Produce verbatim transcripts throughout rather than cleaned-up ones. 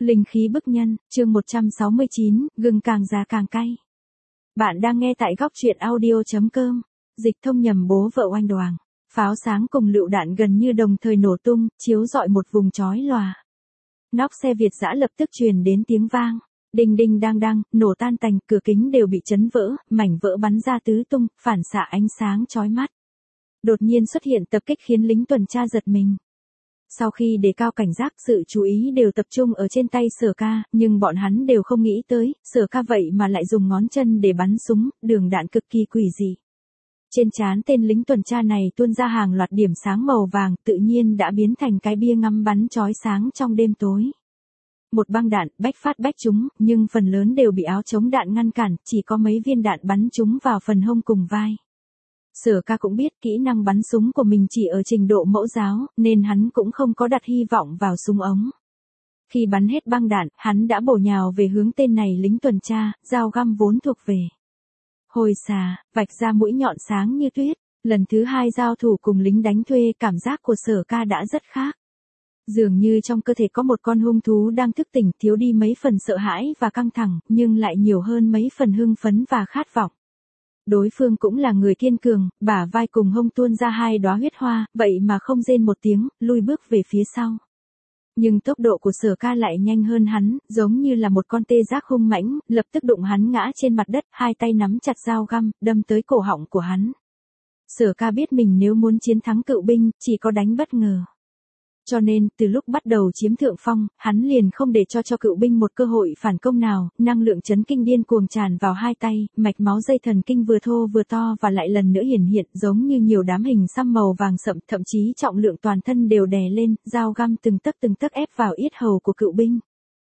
Linh khí bức nhân, chương một trăm sáu mươi chín, gừng càng già càng cay. Bạn đang nghe tại góc truyện audio.com. Dịch thông nhầm bố vợ oanh đoàng. Pháo sáng cùng lựu đạn gần như đồng thời nổ tung, chiếu rọi một vùng chói lòa. Nóc xe Việt dã lập tức truyền đến tiếng vang. Đinh đinh đang đang, nổ tan tành, cửa kính đều bị chấn vỡ, mảnh vỡ bắn ra tứ tung, phản xạ ánh sáng chói mắt. Đột nhiên xuất hiện tập kích khiến lính tuần tra giật mình. Sau khi đề cao cảnh giác, sự chú ý đều tập trung ở trên tay Sở Ca, nhưng bọn hắn đều không nghĩ tới, Sở Ca vậy mà lại dùng ngón chân để bắn súng, đường đạn cực kỳ quỷ dị. Trên trán tên lính tuần tra này tuôn ra hàng loạt điểm sáng màu vàng, tự nhiên đã biến thành cái bia ngắm bắn chói sáng trong đêm tối. Một băng đạn, bách phát bách trúng, nhưng phần lớn đều bị áo chống đạn ngăn cản, chỉ có mấy viên đạn bắn trúng vào phần hông cùng vai. Sở Ca cũng biết kỹ năng bắn súng của mình chỉ ở trình độ mẫu giáo, nên hắn cũng không có đặt hy vọng vào súng ống. Khi bắn hết băng đạn, hắn đã bổ nhào về hướng tên này lính tuần tra, dao găm vốn thuộc về. Hồi xà, vạch ra mũi nhọn sáng như tuyết, lần thứ hai giao thủ cùng lính đánh thuê, cảm giác của Sở Ca đã rất khác. Dường như trong cơ thể có một con hung thú đang thức tỉnh, thiếu đi mấy phần sợ hãi và căng thẳng, nhưng lại nhiều hơn mấy phần hưng phấn và khát vọng. Đối phương cũng là người kiên cường, bả vai cùng hông tuôn ra hai đóa huyết hoa, vậy mà không rên một tiếng, lui bước về phía sau. Nhưng tốc độ của Sở Ca lại nhanh hơn hắn, giống như là một con tê giác hung mãnh, lập tức đụng hắn ngã trên mặt đất, hai tay nắm chặt dao găm, đâm tới cổ họng của hắn. Sở Ca biết mình nếu muốn chiến thắng cựu binh, chỉ có đánh bất ngờ. Cho nên, từ lúc bắt đầu chiếm thượng phong, hắn liền không để cho cho cựu binh một cơ hội phản công nào, năng lượng chấn kinh điên cuồng tràn vào hai tay, mạch máu dây thần kinh vừa thô vừa to và lại lần nữa hiển hiện giống như nhiều đám hình xăm màu vàng sậm, thậm chí trọng lượng toàn thân đều đè lên, dao găm từng tấc từng tấc ép vào yết hầu của cựu binh.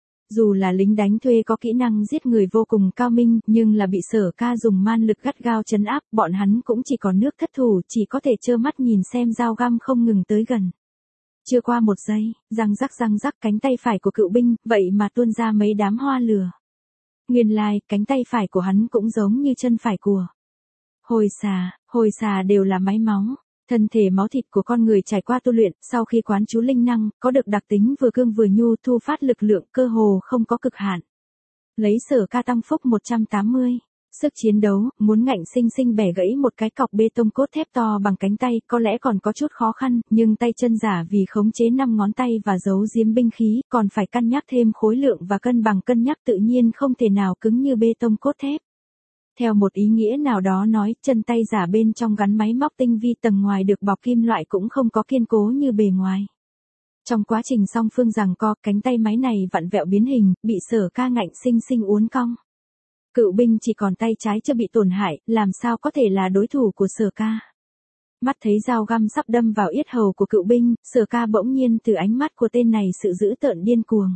Dù là lính đánh thuê có kỹ năng giết người vô cùng cao minh, nhưng là bị Sở Ca dùng man lực gắt gao trấn áp, bọn hắn cũng chỉ còn nước thất thủ, chỉ có thể trơ mắt nhìn xem dao găm không ngừng tới gần. Chưa qua một giây, răng rắc răng rắc cánh tay phải của cựu binh, vậy mà tuôn ra mấy đám hoa lửa. Nguyên lai, cánh tay phải của hắn cũng giống như chân phải của hồi xà, hồi xà đều là máy máu. Thân thể máu thịt của con người trải qua tu luyện, sau khi quán chú linh năng, có được đặc tính vừa cương vừa nhu, thu phát lực lượng cơ hồ không có cực hạn. Lấy Sở Ca tăng phúc một trăm tám mươi. Sức chiến đấu, muốn ngạnh sinh sinh bẻ gãy một cái cọc bê tông cốt thép to bằng cánh tay, có lẽ còn có chút khó khăn, nhưng tay chân giả vì khống chế năm ngón tay và giấu giếm binh khí, còn phải cân nhắc thêm khối lượng và cân bằng, cân nhắc tự nhiên không thể nào cứng như bê tông cốt thép. Theo một ý nghĩa nào đó nói, chân tay giả bên trong gắn máy móc tinh vi, tầng ngoài được bọc kim loại cũng không có kiên cố như bề ngoài. Trong quá trình song phương giằng co, cánh tay máy này vặn vẹo biến hình, bị Sở Ca ngạnh sinh sinh uốn cong. Cựu binh chỉ còn tay trái chưa bị tổn hại, làm sao có thể là đối thủ của Sở Ca. Mắt thấy dao găm sắp đâm vào yết hầu của cựu binh, Sở Ca bỗng nhiên từ ánh mắt của tên này sự dữ tợn điên cuồng.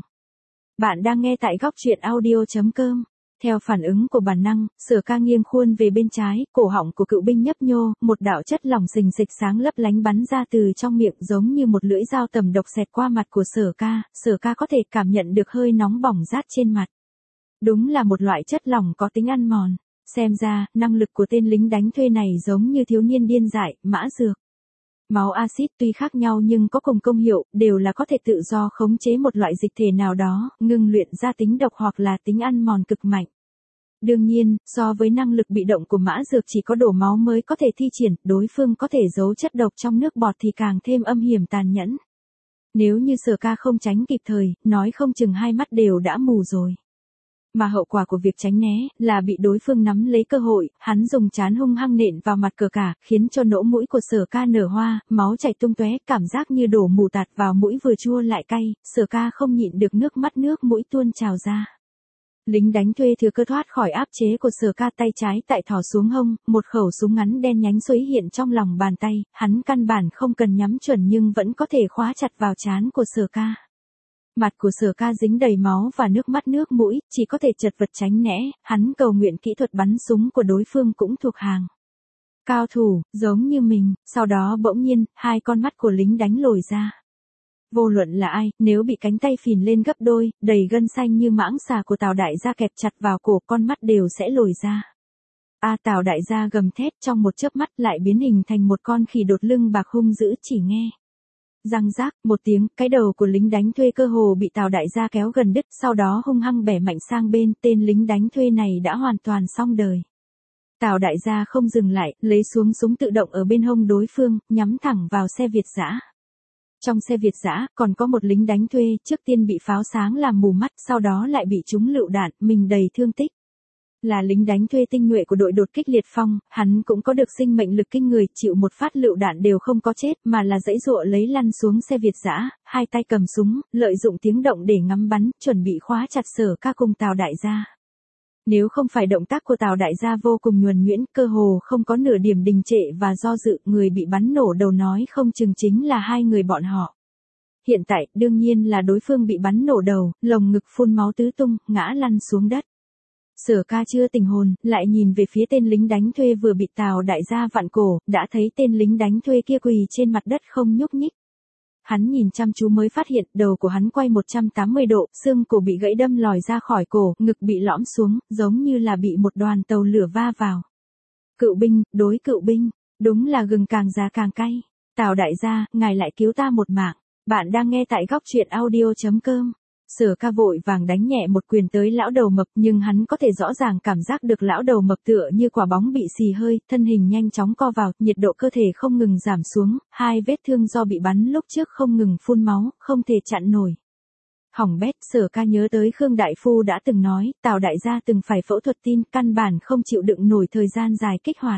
Bạn đang nghe tại góc truyện audio.com. Theo phản ứng của bản năng, Sở Ca nghiêng khuôn về bên trái, cổ họng của cựu binh nhấp nhô, một đạo chất lỏng xình xịch sáng lấp lánh bắn ra từ trong miệng giống như một lưỡi dao tầm độc xẹt qua mặt của Sở Ca, Sở Ca có thể cảm nhận được hơi nóng bỏng rát trên mặt. Đúng là một loại chất lỏng có tính ăn mòn. Xem ra, năng lực của tên lính đánh thuê này giống như thiếu niên điên dại, mã dược. Máu axit tuy khác nhau nhưng có cùng công hiệu, đều là có thể tự do khống chế một loại dịch thể nào đó, ngưng luyện ra tính độc hoặc là tính ăn mòn cực mạnh. Đương nhiên, so với năng lực bị động của mã dược chỉ có đổ máu mới có thể thi triển, đối phương có thể giấu chất độc trong nước bọt thì càng thêm âm hiểm tàn nhẫn. Nếu như Sở Ca không tránh kịp thời, nói không chừng hai mắt đều đã mù rồi. Mà hậu quả của việc tránh né, là bị đối phương nắm lấy cơ hội, hắn dùng trán hung hăng nện vào mặt cờ cả, khiến cho nỗ mũi của Sở Ca nở hoa, máu chảy tung tóe, cảm giác như đổ mù tạt vào mũi vừa chua lại cay, Sở Ca không nhịn được nước mắt nước mũi tuôn trào ra. Lính đánh thuê thừa cơ thoát khỏi áp chế của Sở Ca, tay trái tại thò xuống hông, một khẩu súng ngắn đen nhánh xuất hiện trong lòng bàn tay, hắn căn bản không cần nhắm chuẩn nhưng vẫn có thể khóa chặt vào trán của Sở Ca. Mặt của Sở Ca dính đầy máu và nước mắt nước mũi, chỉ có thể chật vật tránh né, hắn cầu nguyện kỹ thuật bắn súng của đối phương cũng thuộc hàng cao thủ, giống như mình, sau đó bỗng nhiên, hai con mắt của lính đánh lồi ra. Vô luận là ai, nếu bị cánh tay phìn lên gấp đôi, đầy gân xanh như mãng xà của Tào đại gia kẹp chặt vào cổ, con mắt đều sẽ lồi ra. A à, Tào đại gia gầm thét, trong một chớp mắt lại biến hình thành một con khỉ đột lưng bạc hung dữ, chỉ nghe Răng rác, một tiếng, cái đầu của lính đánh thuê cơ hồ bị Tào đại gia kéo gần đứt, sau đó hung hăng bẻ mạnh sang bên, tên lính đánh thuê này đã hoàn toàn xong đời. Tào đại gia không dừng lại, lấy xuống súng tự động ở bên hông đối phương, nhắm thẳng vào xe Việt dã. Trong xe Việt dã, còn có một lính đánh thuê, trước tiên bị pháo sáng làm mù mắt, sau đó lại bị trúng lựu đạn, mình đầy thương tích. Là lính đánh thuê tinh nhuệ của đội đột kích liệt phong, hắn cũng có được sinh mệnh lực kinh người, chịu một phát lựu đạn đều không có chết, mà là giãy giụa lấy lăn xuống xe Việt dã, hai tay cầm súng, lợi dụng tiếng động để ngắm bắn, chuẩn bị khóa chặt Sở Ca cùng Tào đại gia. Nếu không phải động tác của Tào đại gia vô cùng nhuần nhuyễn, cơ hồ không có nửa điểm đình trệ và do dự, người bị bắn nổ đầu nói không chừng chính là hai người bọn họ. Hiện tại, đương nhiên là đối phương bị bắn nổ đầu, lồng ngực phun máu tứ tung, ngã lăn xuống đất. Sở Ca chưa tỉnh hồn, lại nhìn về phía tên lính đánh thuê vừa bị Tào đại gia vặn cổ, đã thấy tên lính đánh thuê kia quỳ trên mặt đất không nhúc nhích. Hắn nhìn chăm chú mới phát hiện đầu của hắn quay một trăm tám mươi độ, xương cổ bị gãy đâm lòi ra khỏi cổ, ngực bị lõm xuống, giống như là bị một đoàn tàu lửa va vào. Cựu binh, đối cựu binh, đúng là gừng càng già càng cay. Tào đại gia, ngài lại cứu ta một mạng. Bạn đang nghe tại góc truyện audio chấm com. Sở Ca vội vàng đánh nhẹ một quyền tới lão đầu mập, nhưng hắn có thể rõ ràng cảm giác được lão đầu mập tựa như quả bóng bị xì hơi, thân hình nhanh chóng co vào, nhiệt độ cơ thể không ngừng giảm xuống, hai vết thương do bị bắn lúc trước không ngừng phun máu, không thể chặn nổi. Hỏng bét, Sở Ca nhớ tới Khương Đại Phu đã từng nói, Tào đại gia từng phải phẫu thuật tim, căn bản không chịu đựng nổi thời gian dài kích hoạt.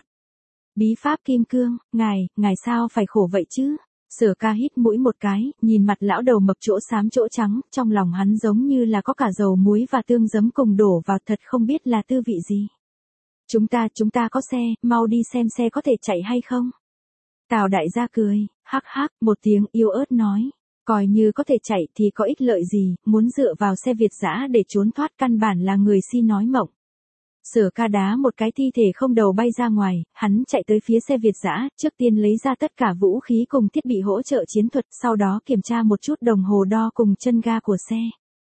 Bí pháp kim cương, ngài, ngài sao phải khổ vậy chứ? Sở Ca hít mũi một cái, nhìn mặt lão đầu mập chỗ xám chỗ trắng, trong lòng hắn giống như là có cả dầu muối và tương giấm cùng đổ vào, thật không biết là tư vị gì. Chúng ta, chúng ta có xe, mau đi xem xe có thể chạy hay không? Tào đại gia cười, hắc hắc, một tiếng yếu ớt nói, coi như có thể chạy thì có ích lợi gì, muốn dựa vào xe Việt dã để trốn thoát căn bản là người si nói mộng. Sở Ca đá một cái thi thể không đầu bay ra ngoài, hắn chạy tới phía xe Việt dã, trước tiên lấy ra tất cả vũ khí cùng thiết bị hỗ trợ chiến thuật, sau đó kiểm tra một chút đồng hồ đo cùng chân ga của xe.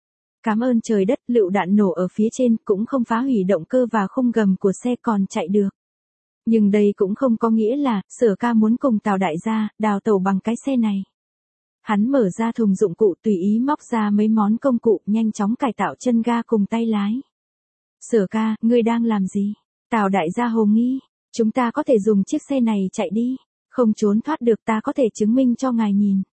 Cảm ơn trời đất, lựu đạn nổ ở phía trên cũng không phá hủy động cơ và khung gầm của xe, còn chạy được. Nhưng đây cũng không có nghĩa là Sở Ca muốn cùng Tào đại gia đào tẩu bằng cái xe này. Hắn mở ra thùng dụng cụ, tùy ý móc ra mấy món công cụ, nhanh chóng cải tạo chân ga cùng tay lái. Sở Ca, ngươi đang làm gì? Tào đại gia hồ nghi, chúng ta có thể dùng chiếc xe này chạy đi, không trốn thoát được, ta có thể chứng minh cho ngài nhìn.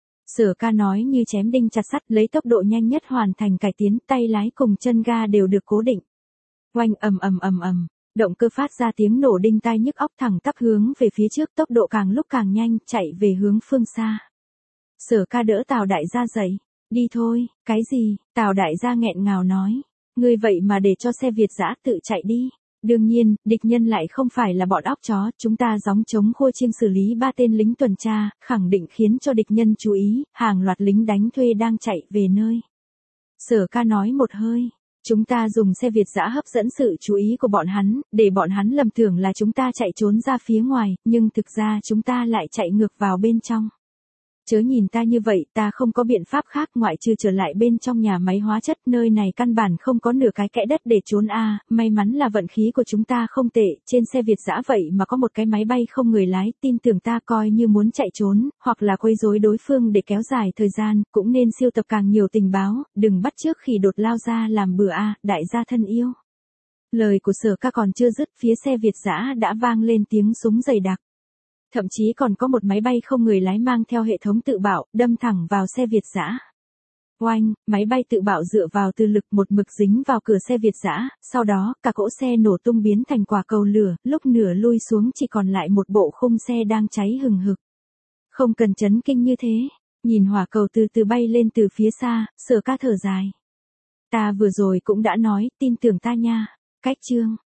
Sở Ca nói như chém đinh chặt sắt, lấy tốc độ nhanh nhất hoàn thành cải tiến, tay lái cùng chân ga đều được cố định. Oanh, ầm ầm ầm ầm, động cơ phát ra tiếng nổ đinh tai nhức óc, thẳng tắp hướng về phía trước, tốc độ càng lúc càng nhanh, chạy về hướng phương xa. Sở Ca đỡ Tào đại gia dậy, đi thôi. Cái gì? Tào đại gia nghẹn ngào nói. Ngươi vậy mà để cho xe Việt dã tự chạy đi. Đương nhiên, địch nhân lại không phải là bọn óc chó, chúng ta gióng chống khua chiêng xử lý ba tên lính tuần tra, khẳng định khiến cho địch nhân chú ý, hàng loạt lính đánh thuê đang chạy về nơi. Sở Ca nói một hơi, chúng ta dùng xe Việt dã hấp dẫn sự chú ý của bọn hắn, để bọn hắn lầm tưởng là chúng ta chạy trốn ra phía ngoài, nhưng thực ra chúng ta lại chạy ngược vào bên trong. Chớ nhìn ta như vậy, ta không có biện pháp khác ngoại trừ trở lại bên trong nhà máy hóa chất, nơi này căn bản không có nửa cái kẽ đất để trốn a. À, may mắn là vận khí của chúng ta không tệ, trên xe Việt dã vậy mà có một cái máy bay không người lái, tin tưởng ta coi như muốn chạy trốn, hoặc là quấy rối đối phương để kéo dài thời gian, cũng nên siêu tập càng nhiều tình báo, đừng bắt trước khi đột lao ra làm bừa a, à, đại gia thân yêu. Lời của Sở Ca còn chưa dứt, phía xe Việt dã đã vang lên tiếng súng dày đặc. Thậm chí còn có một máy bay không người lái mang theo hệ thống tự bạo, đâm thẳng vào xe Việt dã. Oanh, máy bay tự bạo dựa vào từ lực một mực dính vào cửa xe Việt dã, sau đó, cả cỗ xe nổ tung biến thành quả cầu lửa, lúc nửa lui xuống chỉ còn lại một bộ khung xe đang cháy hừng hực. Không cần chấn kinh như thế, nhìn hỏa cầu từ từ bay lên từ phía xa, Sở Ca thở dài. Ta vừa rồi cũng đã nói, tin tưởng ta nha. Cách chương